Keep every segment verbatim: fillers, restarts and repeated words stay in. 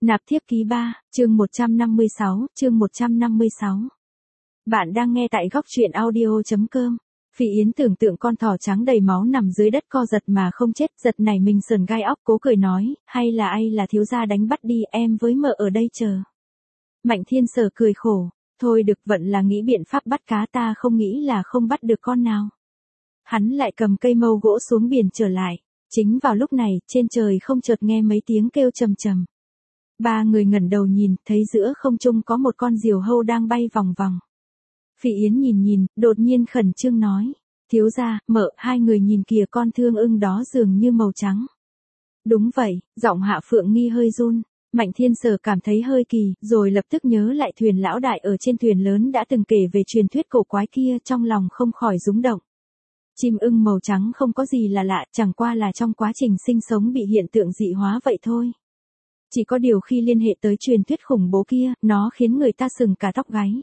Nạp thiếp ký ba, chương một trăm năm mươi sáu, chương một trăm năm mươi sáu. Bạn đang nghe tại góc truyện audio.com. Phỉ Yến tưởng tượng con thỏ trắng đầy máu nằm dưới đất co giật mà không chết, giật nảy mình sờn gai óc, cố cười nói, hay là ai là thiếu gia đánh bắt đi, em với mợ ở đây chờ. Mạnh Thiên Sở cười khổ, thôi được, vận là nghĩ biện pháp bắt cá, ta không nghĩ là không bắt được con nào. Hắn lại cầm cây mâu gỗ xuống biển trở lại. Chính vào lúc này, trên trời không chợt nghe mấy tiếng kêu trầm trầm. Ba người ngẩng đầu nhìn, thấy giữa không trung có một con diều hâu đang bay vòng vòng. Phỉ Yến nhìn nhìn, đột nhiên khẩn trương nói, thiếu gia, mợ, hai người nhìn kìa, con thương ưng đó dường như màu trắng. Đúng vậy, giọng Hạ Phượng Nghi hơi run. Mạnh Thiên Sở cảm thấy hơi kỳ, rồi lập tức nhớ lại thuyền lão đại ở trên thuyền lớn đã từng kể về truyền thuyết cổ quái kia, trong lòng không khỏi rúng động. Chim ưng màu trắng không có gì là lạ, chẳng qua là trong quá trình sinh sống bị hiện tượng dị hóa vậy thôi. Chỉ có điều khi liên hệ tới truyền thuyết khủng bố kia, nó khiến người ta sừng cả tóc gáy.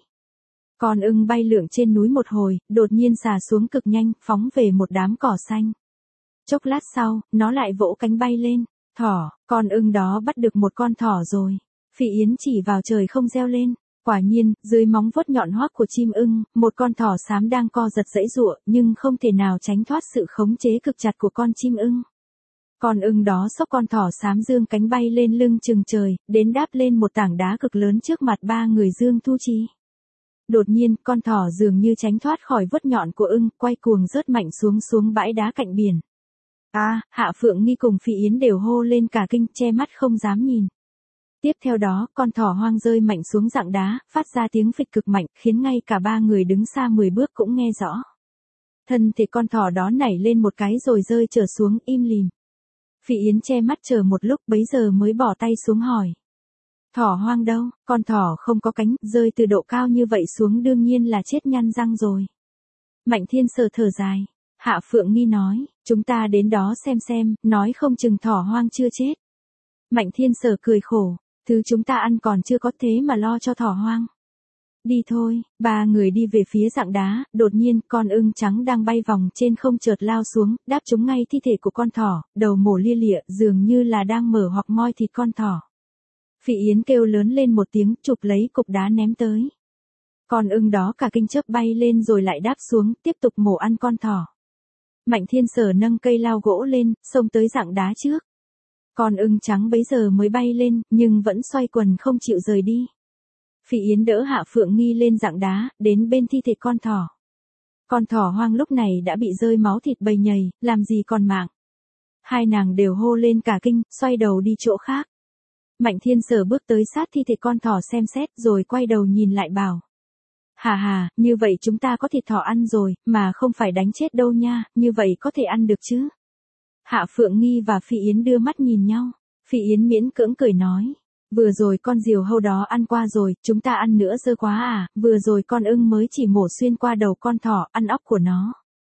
Con ưng bay lượn trên núi một hồi, đột nhiên xà xuống cực nhanh, phóng về một đám cỏ xanh. Chốc lát sau, nó lại vỗ cánh bay lên. Thỏ, con ưng đó bắt được một con thỏ rồi. Phỉ Yến chỉ vào trời không reo lên. Quả nhiên, dưới móng vuốt nhọn hoắt của chim ưng, một con thỏ xám đang co giật giãy giụa, nhưng không thể nào tránh thoát sự khống chế cực chặt của con chim ưng. Con ưng đó xốc con thỏ xám dương cánh bay lên lưng chừng trời, đến đáp lên một tảng đá cực lớn trước mặt ba người Dương Thu Chi. Đột nhiên, con thỏ dường như tránh thoát khỏi vuốt nhọn của ưng, quay cuồng rớt mạnh xuống xuống bãi đá cạnh biển. A, à, Hạ Phượng Nghi cùng Phỉ Yến đều hô lên cả kinh, che mắt không dám nhìn. Tiếp theo đó, con thỏ hoang rơi mạnh xuống rặng đá, phát ra tiếng phịch cực mạnh, khiến ngay cả ba người đứng xa mười bước cũng nghe rõ. Thân thể con thỏ đó nảy lên một cái rồi rơi trở xuống, im lìm. Phỉ Yến che mắt chờ một lúc, bấy giờ mới bỏ tay xuống hỏi. Thỏ hoang đâu? Con thỏ không có cánh, rơi từ độ cao như vậy xuống đương nhiên là chết nhăn răng rồi. Mạnh Thiên Sở thở dài. Hạ Phượng Nghi nói, chúng ta đến đó xem xem, nói không chừng thỏ hoang chưa chết. Mạnh Thiên Sở cười khổ, thứ chúng ta ăn còn chưa có, thế mà lo cho thỏ hoang. Đi thôi, ba người đi về phía rặng đá, đột nhiên, con ưng trắng đang bay vòng trên không chợt lao xuống, đáp trúng ngay thi thể của con thỏ, đầu mổ lia lịa, dường như là đang mở hoặc moi thịt con thỏ. Phỉ Yến kêu lớn lên một tiếng, chụp lấy cục đá ném tới. Con ưng đó cả kinh chớp bay lên rồi lại đáp xuống, tiếp tục mổ ăn con thỏ. Mạnh Thiên Sở nâng cây lao gỗ lên, xông tới rặng đá trước. Con ưng trắng bấy giờ mới bay lên, nhưng vẫn xoay quần không chịu rời đi. Phỉ Yến đỡ Hạ Phượng Nghi lên rặng đá, đến bên thi thể con thỏ. Con thỏ hoang lúc này đã bị rơi máu thịt bầy nhầy, làm gì còn mạng. Hai nàng đều hô lên cả kinh, xoay đầu đi chỗ khác. Mạnh Thiên Sở bước tới sát thi thể con thỏ xem xét rồi quay đầu nhìn lại bảo. Hà hà, như vậy chúng ta có thịt thỏ ăn rồi, mà không phải đánh chết đâu nha, như vậy có thể ăn được chứ. Hạ Phượng Nghi và Phỉ Yến đưa mắt nhìn nhau. Phỉ Yến miễn cưỡng cười nói. Vừa rồi con diều hâu đó ăn qua rồi, chúng ta ăn nữa dơ quá à, vừa rồi con ưng mới chỉ mổ xuyên qua đầu con thỏ, ăn óc của nó.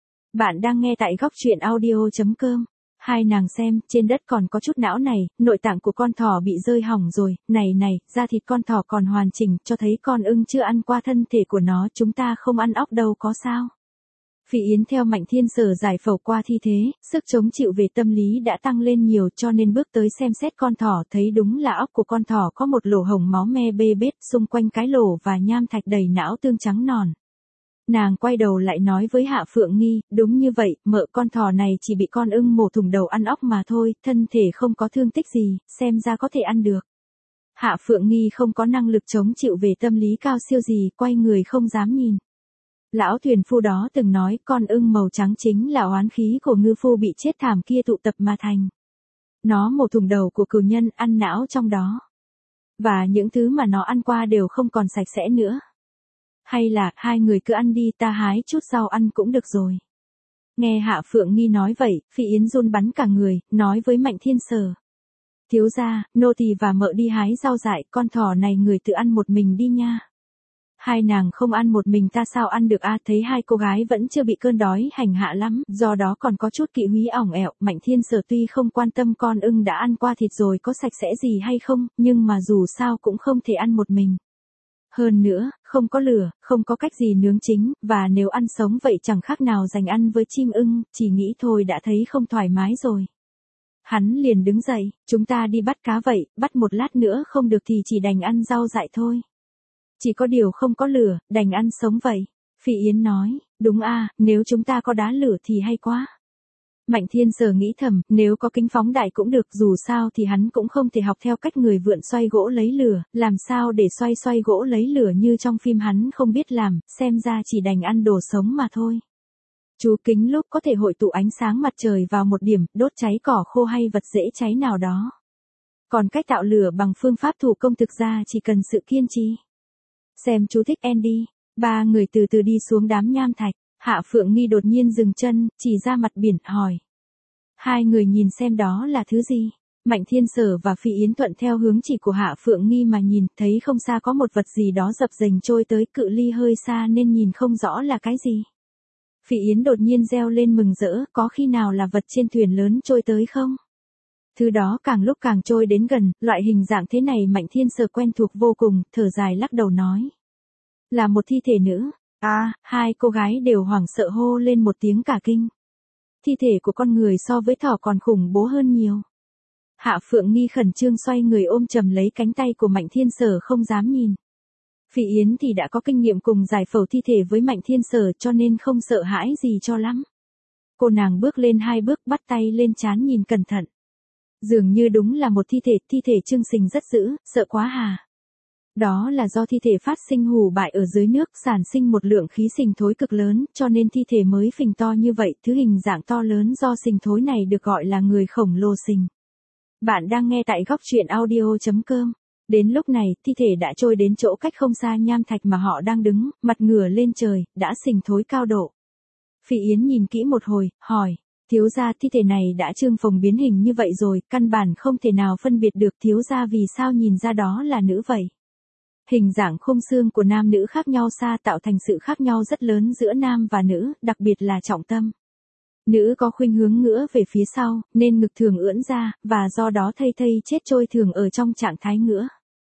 Bạn đang nghe tại góc truyện audio.com. Hai nàng xem, trên đất còn có chút não này, nội tạng của con thỏ bị rơi hỏng rồi, này này, da thịt con thỏ còn hoàn chỉnh, cho thấy con ưng chưa ăn qua thân thể của nó, chúng ta không ăn óc đâu có sao. Phỉ Yến theo Mạnh Thiên Sở giải phẫu qua thi thế, sức chống chịu về tâm lý đã tăng lên nhiều cho nên bước tới xem xét con thỏ, thấy đúng là óc của con thỏ có một lỗ hổng máu me bê bết, xung quanh cái lỗ và nham thạch đầy não tương trắng nòn. Nàng quay đầu lại nói với Hạ Phượng Nghi, đúng như vậy, mợ, con thỏ này chỉ bị con ưng mổ thủng đầu ăn óc mà thôi, thân thể không có thương tích gì, xem ra có thể ăn được. Hạ Phượng Nghi không có năng lực chống chịu về tâm lý cao siêu gì, quay người không dám nhìn. Lão thuyền phu đó từng nói con ưng màu trắng chính là oán khí của ngư phu bị chết thảm kia tụ tập mà thành. Nó mổ thủng đầu của cừu nhân, ăn não trong đó. Và những thứ mà nó ăn qua đều không còn sạch sẽ nữa. Hay là, hai người cứ ăn đi, ta hái chút rau ăn cũng được rồi. Nghe Hạ Phượng Nghi nói vậy, Phỉ Yến run bắn cả người, nói với Mạnh Thiên Sở. Thiếu gia, nô tỳ và mợ đi hái rau dại, con thỏ này người tự ăn một mình đi nha. Hai nàng không ăn một mình ta sao ăn được a? Thấy hai cô gái vẫn chưa bị cơn đói hành hạ lắm, do đó còn có chút kỵ húy ỏng ẹo, Mạnh Thiên Sở tuy không quan tâm con ưng đã ăn qua thịt rồi có sạch sẽ gì hay không, nhưng mà dù sao cũng không thể ăn một mình. Hơn nữa, không có lửa, không có cách gì nướng chín, và nếu ăn sống vậy chẳng khác nào dành ăn với chim ưng, chỉ nghĩ thôi đã thấy không thoải mái rồi. Hắn liền đứng dậy, chúng ta đi bắt cá vậy, bắt một lát nữa không được thì chỉ đành ăn rau dại thôi. Chỉ có điều không có lửa, đành ăn sống vậy. Phỉ Yến nói, đúng a, nếu chúng ta có đá lửa thì hay quá. Mạnh Thiên Sở nghĩ thầm, nếu có kính phóng đại cũng được, dù sao thì hắn cũng không thể học theo cách người vượn xoay gỗ lấy lửa, làm sao để xoay xoay gỗ lấy lửa như trong phim hắn không biết làm, xem ra chỉ đành ăn đồ sống mà thôi. Chú kính lúc có thể hội tụ ánh sáng mặt trời vào một điểm, đốt cháy cỏ khô hay vật dễ cháy nào đó. Còn cách tạo lửa bằng phương pháp thủ công thực ra chỉ cần sự kiên trì. Xem chú thích Andy. Ba người từ từ đi xuống đám nham thạch. Hạ Phượng Nghi đột nhiên dừng chân, chỉ ra mặt biển, hỏi. Hai người nhìn xem đó là thứ gì? Mạnh Thiên Sở và Phỉ Yến thuận theo hướng chỉ của Hạ Phượng Nghi mà nhìn, thấy không xa có một vật gì đó dập dềnh trôi tới, cự ly hơi xa nên nhìn không rõ là cái gì. Phỉ Yến đột nhiên reo lên mừng rỡ, có khi nào là vật trên thuyền lớn trôi tới không? Thứ đó càng lúc càng trôi đến gần, loại hình dạng thế này Mạnh Thiên Sở quen thuộc vô cùng, thở dài lắc đầu nói. Là một thi thể nữ. À, hai cô gái đều hoảng sợ hô lên một tiếng cả kinh. Thi thể của con người so với thỏ còn khủng bố hơn nhiều. Hạ Phượng Nghi khẩn trương xoay người ôm chầm lấy cánh tay của Mạnh Thiên Sở không dám nhìn. Phỉ Yến thì đã có kinh nghiệm cùng giải phẫu thi thể với Mạnh Thiên Sở cho nên không sợ hãi gì cho lắm. Cô nàng bước lên hai bước bắt tay lên trán nhìn cẩn thận. Dường như đúng là một thi thể, thi thể Trương Sình rất dữ, sợ quá hà. Đó là do thi thể phát sinh hủ bại ở dưới nước, sản sinh một lượng khí sình thối cực lớn, cho nên thi thể mới phình to như vậy, thứ hình dạng to lớn do sình thối này được gọi là người khổng lồ sình. Bạn đang nghe tại góc truyện audio chấm com. Đến lúc này, thi thể đã trôi đến chỗ cách không xa nham thạch mà họ đang đứng, mặt ngửa lên trời, đã sình thối cao độ. Phỉ Yến nhìn kỹ một hồi, hỏi, thiếu gia thi thể này đã trương phồng biến hình như vậy rồi, căn bản không thể nào phân biệt được thiếu gia vì sao nhìn ra đó là nữ vậy. Hình dạng khung xương của nam nữ khác nhau xa tạo thành sự khác nhau rất lớn giữa nam và nữ, đặc biệt là trọng tâm. Nữ có khuynh hướng ngửa về phía sau, nên ngực thường ưỡn ra, và do đó thây thây chết trôi thường ở trong trạng thái ngửa.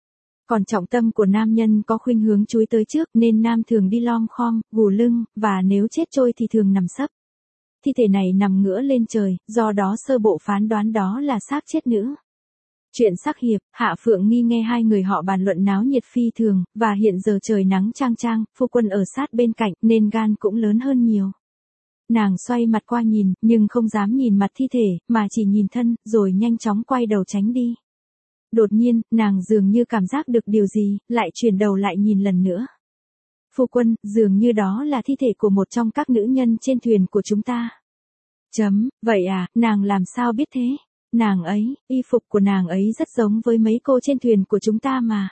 Còn trọng tâm của nam nhân có khuynh hướng chúi tới trước nên nam thường đi lom khom, gù lưng, và nếu chết trôi thì thường nằm sấp. Thi thể này nằm ngửa lên trời, do đó sơ bộ phán đoán đó là xác chết nữ. Chuyện sắc hiệp, Hạ Phượng Nghi nghe hai người họ bàn luận náo nhiệt phi thường, và hiện giờ trời nắng chang chang, phu quân ở sát bên cạnh nên gan cũng lớn hơn nhiều. Nàng xoay mặt qua nhìn, nhưng không dám nhìn mặt thi thể, mà chỉ nhìn thân, rồi nhanh chóng quay đầu tránh đi. Đột nhiên, nàng dường như cảm giác được điều gì, lại chuyển đầu lại nhìn lần nữa. Phu quân, dường như đó là thi thể của một trong các nữ nhân trên thuyền của chúng ta. Chấm, vậy à, nàng làm sao biết thế? Nàng ấy, y phục của nàng ấy rất giống với mấy cô trên thuyền của chúng ta mà.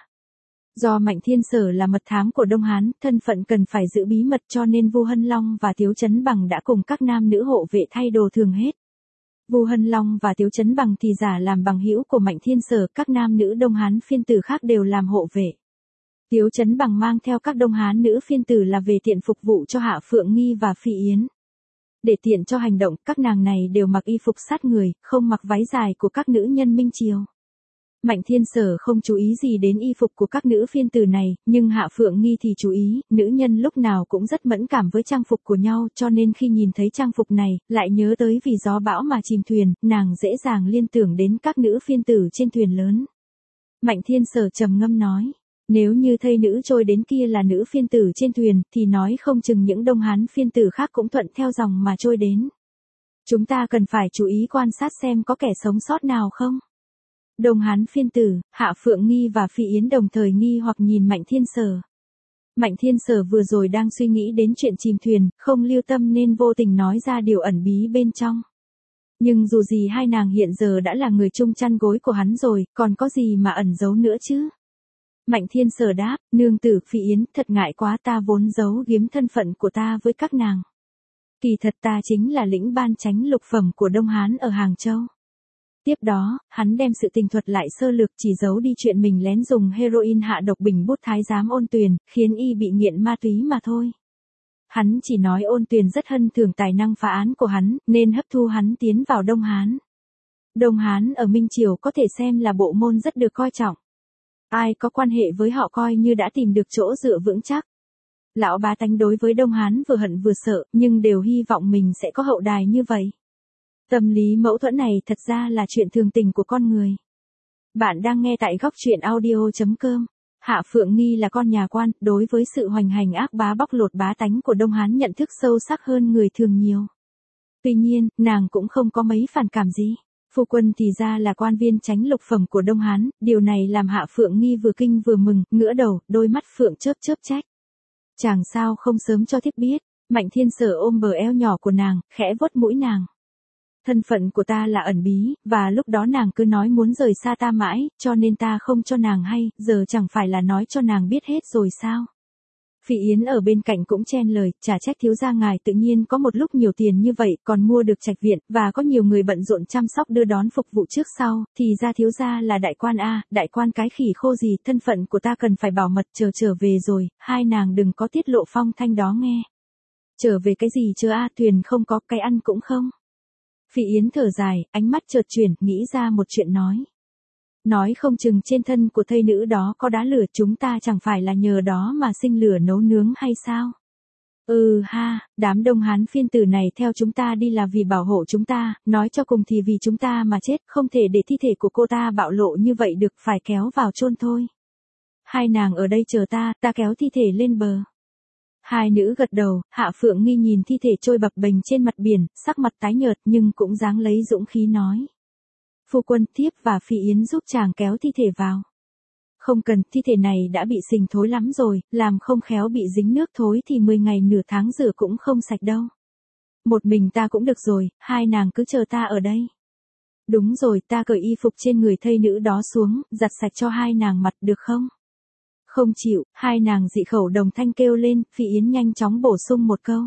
Do Mạnh Thiên Sở là mật thám của Đông Hán, thân phận cần phải giữ bí mật cho nên Vu Hân Long và Tiếu Chấn Bằng đã cùng các nam nữ hộ vệ thay đồ thường hết. Vu Hân Long và Tiếu Chấn Bằng thì giả làm bằng hữu của Mạnh Thiên Sở, các nam nữ Đông Hán phiên tử khác đều làm hộ vệ. Tiếu Chấn Bằng mang theo các Đông Hán nữ phiên tử là về tiện phục vụ cho Hạ Phượng Nghi và Phỉ Yến. Để tiện cho hành động, các nàng này đều mặc y phục sát người, không mặc váy dài của các nữ nhân Minh Triều. Mạnh Thiên Sở không chú ý gì đến y phục của các nữ phiên tử này, nhưng Hạ Phượng Nghi thì chú ý, nữ nhân lúc nào cũng rất mẫn cảm với trang phục của nhau, cho nên khi nhìn thấy trang phục này, lại nhớ tới vì gió bão mà chìm thuyền, nàng dễ dàng liên tưởng đến các nữ phiên tử trên thuyền lớn. Mạnh Thiên Sở trầm ngâm nói, nếu như thây nữ trôi đến kia là nữ phiên tử trên thuyền, thì nói không chừng những Đông Hán phiên tử khác cũng thuận theo dòng mà trôi đến. Chúng ta cần phải chú ý quan sát xem có kẻ sống sót nào không. Đông Hán phiên tử, Hạ Phượng Nghi và Phỉ Yến đồng thời nghi hoặc nhìn Mạnh Thiên Sở. Mạnh Thiên Sở vừa rồi đang suy nghĩ đến chuyện chìm thuyền, không lưu tâm nên vô tình nói ra điều ẩn bí bên trong. Nhưng dù gì hai nàng hiện giờ đã là người chung chăn gối của hắn rồi, còn có gì mà ẩn giấu nữa chứ? Mạnh Thiên Sở đáp, nương tử Phỉ Yến, thật ngại quá, ta vốn giấu giếm thân phận của ta với các nàng. Kỳ thật ta chính là lĩnh ban chánh lục phẩm của Đông Hán ở Hàng Châu. Tiếp đó, hắn đem sự tình thuật lại sơ lược, chỉ giấu đi chuyện mình lén dùng heroin hạ độc Bình Bút thái giám Ôn Tuyền, khiến y bị nghiện ma túy mà thôi. Hắn chỉ nói Ôn Tuyền rất hân thưởng tài năng phá án của hắn, nên hấp thu hắn tiến vào Đông Hán. Đông Hán ở Minh Triều có thể xem là bộ môn rất được coi trọng. Ai có quan hệ với họ coi như đã tìm được chỗ dựa vững chắc. Lão bá tánh đối với Đông Hán vừa hận vừa sợ, nhưng đều hy vọng mình sẽ có hậu đài như vậy. Tâm lý mâu thuẫn này thật ra là chuyện thường tình của con người. Bạn đang nghe tại góc truyện audio.com. Hạ Phượng Nghi là con nhà quan, đối với sự hoành hành ác bá bóc lột bá tánh của Đông Hán nhận thức sâu sắc hơn người thường nhiều. Tuy nhiên, nàng cũng không có mấy phản cảm gì. Phu quân thì ra là quan viên chánh lục phẩm của Đông Hán, điều này làm Hạ Phượng Nghi vừa kinh vừa mừng, ngửa đầu, đôi mắt phượng chớp chớp trách. Chàng sao không sớm cho thiếp biết. Mạnh Thiên Sở ôm bờ eo nhỏ của nàng, khẽ vuốt mũi nàng. Thân phận của ta là ẩn bí, và lúc đó nàng cứ nói muốn rời xa ta mãi, cho nên ta không cho nàng hay, giờ chẳng phải là nói cho nàng biết hết rồi sao? Phỉ Yến ở bên cạnh cũng chen lời, chả trách thiếu gia ngài tự nhiên có một lúc nhiều tiền như vậy, còn mua được trạch viện, và có nhiều người bận rộn chăm sóc đưa đón phục vụ trước sau, thì ra thiếu gia là đại quan a, đại quan cái khỉ khô gì, thân phận của ta cần phải bảo mật, chờ trở về rồi, hai nàng đừng có tiết lộ phong thanh đó nghe. Trở về cái gì chưa a, thuyền không có, cái ăn cũng không. Phỉ Yến thở dài, ánh mắt chợt chuyển, nghĩ ra một chuyện nói. Nói không chừng trên thân của thây nữ đó có đá lửa, chúng ta chẳng phải là nhờ đó mà sinh lửa nấu nướng hay sao? Ừ ha, đám Đông Hán phiên tử này theo chúng ta đi là vì bảo hộ chúng ta, nói cho cùng thì vì chúng ta mà chết, không thể để thi thể của cô ta bạo lộ như vậy được, phải kéo vào chôn thôi. Hai nàng ở đây chờ ta, ta kéo thi thể lên bờ. Hai nữ gật đầu, Hạ Phượng Nghi nhìn thi thể trôi bập bềnh trên mặt biển, sắc mặt tái nhợt nhưng cũng dáng lấy dũng khí nói. Phu quân, thiếp và Phỉ Yến giúp chàng kéo thi thể vào. Không cần, thi thể này đã bị sình thối lắm rồi, làm không khéo bị dính nước thối thì mười ngày nửa tháng rửa cũng không sạch đâu. Một mình ta cũng được rồi, hai nàng cứ chờ ta ở đây. Đúng rồi, ta cởi y phục trên người thây nữ đó xuống, giặt sạch cho hai nàng mặt được không? Không chịu, hai nàng dị khẩu đồng thanh kêu lên, Phỉ Yến nhanh chóng bổ sung một câu.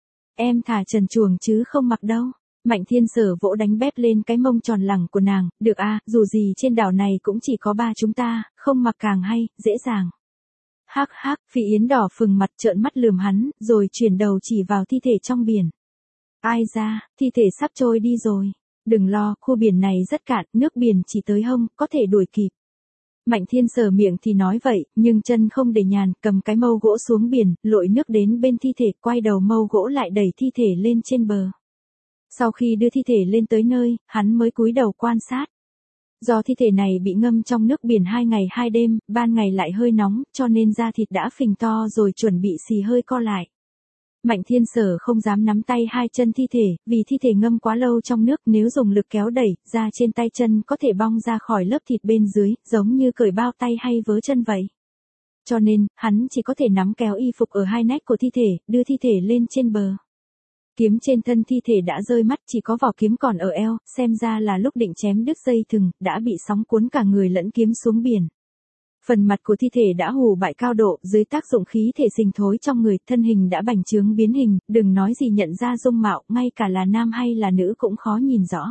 Em thả trần truồng chứ không mặc đâu. Mạnh Thiên Sở vỗ đánh bép lên cái mông tròn lẳng của nàng, được à, dù gì trên đảo này cũng chỉ có ba chúng ta, không mặc càng hay, dễ dàng. Hắc hắc, Phỉ Yến đỏ phừng mặt trợn mắt lườm hắn, rồi chuyển đầu chỉ vào thi thể trong biển. Ai ra, thi thể sắp trôi đi rồi. Đừng lo, khu biển này rất cạn, nước biển chỉ tới hông, có thể đuổi kịp. Mạnh Thiên Sở miệng thì nói vậy, nhưng chân không để nhàn, cầm cái mâu gỗ xuống biển, lội nước đến bên thi thể, quay đầu mâu gỗ lại đẩy thi thể lên trên bờ. Sau khi đưa thi thể lên tới nơi, hắn mới cúi đầu quan sát. Do thi thể này bị ngâm trong nước biển hai ngày hai đêm, ban ngày lại hơi nóng, cho nên da thịt đã phình to rồi chuẩn bị xì hơi co lại. Mạnh Thiên Sở không dám nắm tay hai chân thi thể, vì thi thể ngâm quá lâu trong nước, nếu dùng lực kéo đẩy, da trên tay chân có thể bong ra khỏi lớp thịt bên dưới, giống như cởi bao tay hay vớ chân vậy. Cho nên, hắn chỉ có thể nắm kéo y phục ở hai nách của thi thể, đưa thi thể lên trên bờ. Kiếm trên thân thi thể đã rơi mất, chỉ có vỏ kiếm còn ở eo, xem ra là lúc định chém đứt dây thừng, đã bị sóng cuốn cả người lẫn kiếm xuống biển. Phần mặt của thi thể đã hù bại cao độ, dưới tác dụng khí thể sình thối trong người, thân hình đã bành trướng biến hình, đừng nói gì nhận ra dung mạo, ngay cả là nam hay là nữ cũng khó nhìn rõ.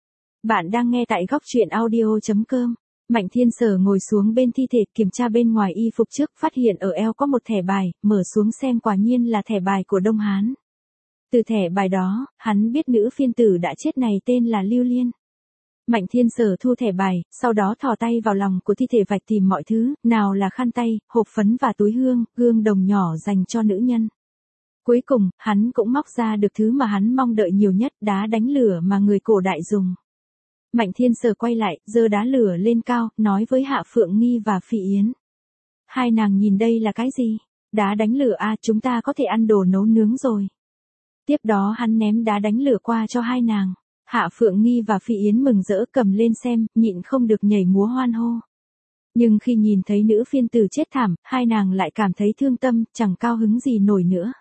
Bạn đang nghe tại góc truyện audio.com. Mạnh Thiên Sở ngồi xuống bên thi thể, kiểm tra bên ngoài y phục trước, phát hiện ở eo có một thẻ bài, mở xuống xem quả nhiên là thẻ bài của Đông Hán. Từ thẻ bài đó, hắn biết nữ phiên tử đã chết này tên là Lưu Liên. Mạnh Thiên Sở thu thẻ bài, sau đó thò tay vào lòng của thi thể vạch tìm mọi thứ, nào là khăn tay, hộp phấn và túi hương, gương đồng nhỏ dành cho nữ nhân. Cuối cùng, hắn cũng móc ra được thứ mà hắn mong đợi nhiều nhất, đá đánh lửa mà người cổ đại dùng. Mạnh Thiên Sở quay lại, giơ đá lửa lên cao, nói với Hạ Phượng Nghi và Phỉ Yến. Hai nàng nhìn đây là cái gì? Đá đánh lửa à, chúng ta có thể ăn đồ nấu nướng rồi. Tiếp đó hắn ném đá đánh lửa qua cho hai nàng. Hạ Phượng Nghi và Phỉ Yến mừng rỡ cầm lên xem, nhịn không được nhảy múa hoan hô. Nhưng khi nhìn thấy nữ phiên tử chết thảm, hai nàng lại cảm thấy thương tâm, chẳng cao hứng gì nổi nữa.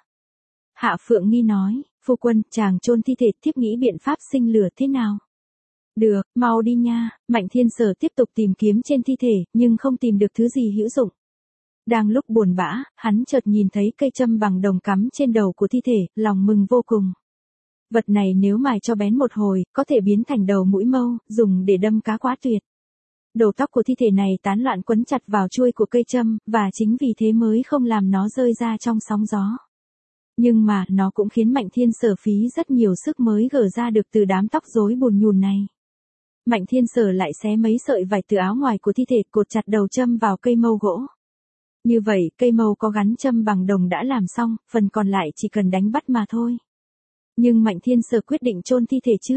Hạ Phượng Nghi nói, phu quân, chàng chôn thi thể, thiếp nghĩ biện pháp sinh lửa thế nào? Được, mau đi nha. Mạnh Thiên Sở tiếp tục tìm kiếm trên thi thể, nhưng không tìm được thứ gì hữu dụng. Đang lúc buồn bã, hắn chợt nhìn thấy cây châm bằng đồng cắm trên đầu của thi thể, lòng mừng vô cùng. Vật này nếu mài cho bén một hồi, có thể biến thành đầu mũi mâu, dùng để đâm cá quá tuyệt. Đầu tóc của thi thể này tán loạn quấn chặt vào chuôi của cây châm, và chính vì thế mới không làm nó rơi ra trong sóng gió. Nhưng mà, nó cũng khiến Mạnh Thiên Sở phí rất nhiều sức mới gỡ ra được từ đám tóc rối bùn nhùn này. Mạnh Thiên Sở lại xé mấy sợi vải từ áo ngoài của thi thể, cột chặt đầu châm vào cây mâu gỗ. Như vậy, cây mâu có gắn châm bằng đồng đã làm xong, phần còn lại chỉ cần đánh bắt mà thôi. Nhưng Mạnh Thiên Sở quyết định chôn thi thể trước.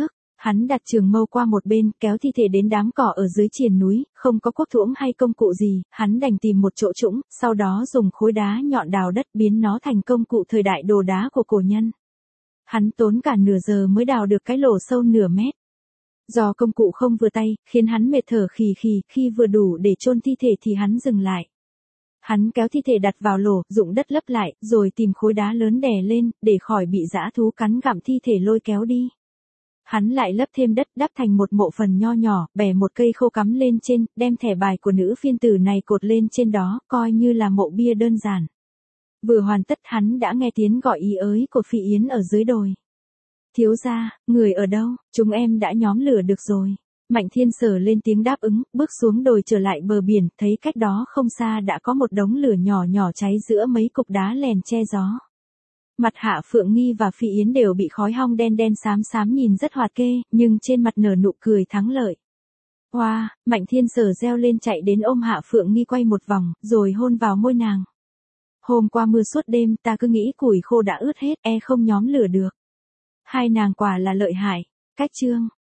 Hắn đặt trường mâu qua một bên, kéo thi thể đến đám cỏ ở dưới triền núi, không có cuốc thuỗng hay công cụ gì, hắn đành tìm một chỗ trũng, sau đó dùng khối đá nhọn đào đất biến nó thành công cụ thời đại đồ đá của cổ nhân. Hắn tốn cả nửa giờ mới đào được cái lỗ sâu nửa mét. Do công cụ không vừa tay, khiến hắn mệt thở khì khì, khi vừa đủ để chôn thi thể thì hắn dừng lại. Hắn kéo thi thể đặt vào lỗ, dụng đất lấp lại, rồi tìm khối đá lớn đè lên, để khỏi bị dã thú cắn gặm thi thể lôi kéo đi. Hắn lại lấp thêm đất, đắp thành một mộ phần nho nhỏ, bẻ một cây khô cắm lên trên, đem thẻ bài của nữ phiên tử này cột lên trên đó, coi như là mộ bia đơn giản. Vừa hoàn tất hắn đã nghe tiếng gọi ý ới của Phỉ Yến ở dưới đồi. Thiếu gia, người ở đâu, chúng em đã nhóm lửa được rồi. Mạnh Thiên Sở lên tiếng đáp ứng, bước xuống đồi trở lại bờ biển, thấy cách đó không xa đã có một đống lửa nhỏ nhỏ cháy giữa mấy cục đá lèn che gió. Mặt Hạ Phượng Nghi và Phỉ Yến đều bị khói hong đen đen xám xám nhìn rất hoạt kê, nhưng trên mặt nở nụ cười thắng lợi. Hoa, wow, Mạnh Thiên Sở reo lên chạy đến ôm Hạ Phượng Nghi quay một vòng, rồi hôn vào môi nàng. Hôm qua mưa suốt đêm, ta cứ nghĩ củi khô đã ướt hết, e không nhóm lửa được. Hai nàng quả là lợi hại. Cách chương